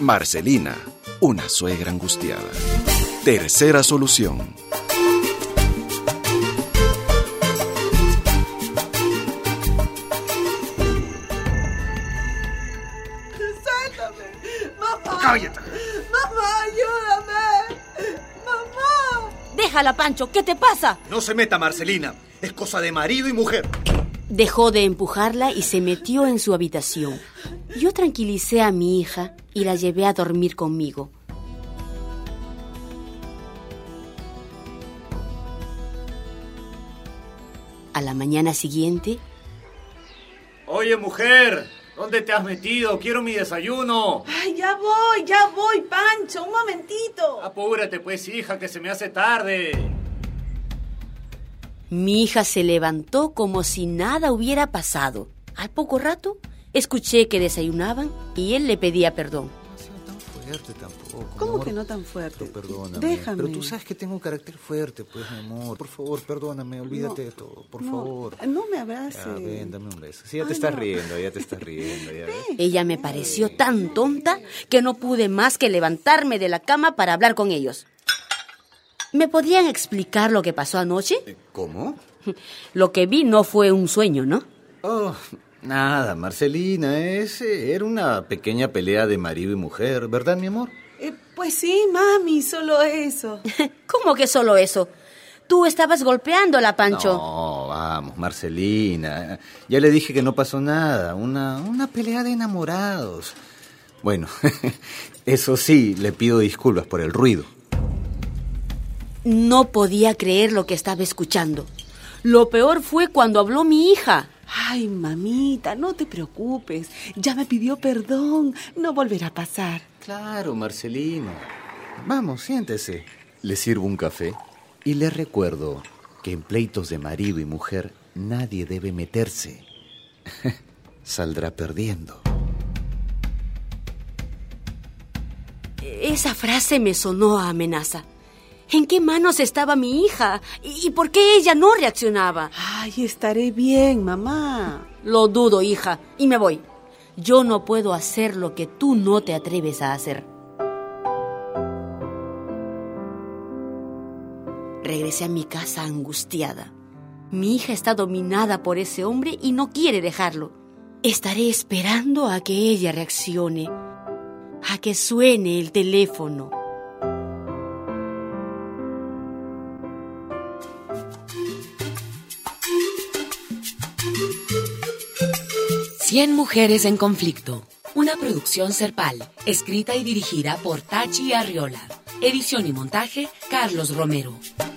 Marcelina, una suegra angustiada. Tercera solución. ¡Suéltame! ¡Mamá! ¡Cállate! ¡Mamá, ayúdame! ¡Mamá! Déjala, Pancho, ¿qué te pasa? No se meta, Marcelina. Es cosa de marido y mujer. Dejó de empujarla y se metió en su habitación. Yo tranquilicé a mi hija y la llevé a dormir conmigo. A la mañana siguiente... Oye, mujer, ¿dónde te has metido? Quiero mi desayuno. ¡Ay, ya voy, Pancho! ¡Un momentito! Apúrate, pues, hija, que se me hace tarde. Mi hija se levantó como si nada hubiera pasado. Al poco rato, escuché que desayunaban y él le pedía perdón. No ha sido tan fuerte tampoco. ¿Cómo que no tan fuerte? Pero perdóname. Déjame. Pero tú sabes que tengo un carácter fuerte, pues, mi amor. Por favor, perdóname, olvídate de todo, por favor. No me abraces. Ya, ven, dame un beso. Sí, ya te estás riendo, ya ves. Ella me pareció tan tonta que no pude más que levantarme de la cama para hablar con ellos. ¿Me podrían explicar lo que pasó anoche? ¿Cómo? Lo que vi no fue un sueño, ¿no? Oh, nada, Marcelina, era una pequeña pelea de marido y mujer, ¿verdad, mi amor? Pues sí, mami, solo eso. ¿Cómo que solo eso? Tú estabas golpeándola, Pancho. No, vamos, Marcelina. Ya le dije que no pasó nada. Una pelea de enamorados. Bueno, eso sí, le pido disculpas por el ruido. No podía creer lo que estaba escuchando. Lo peor fue cuando habló mi hija. Ay, mamita, no te preocupes. Ya me pidió perdón. No volverá a pasar. Claro, Marcelino. Vamos, siéntese. Le sirvo un café y le recuerdo que en pleitos de marido y mujer nadie debe meterse. Saldrá perdiendo. Esa frase me sonó a amenaza. ¿En qué manos estaba mi hija? ¿Y por qué ella no reaccionaba? Ay, estaré bien, mamá. Lo dudo, hija, y me voy. Yo no puedo hacer lo que tú no te atreves a hacer. Regresé a mi casa angustiada. Mi hija está dominada por ese hombre y no quiere dejarlo. Estaré esperando a que ella reaccione, a que suene el teléfono. Cien mujeres en conflicto. Una producción Serpal, escrita y dirigida por Tachi Arriola. Edición y montaje, Carlos Romero.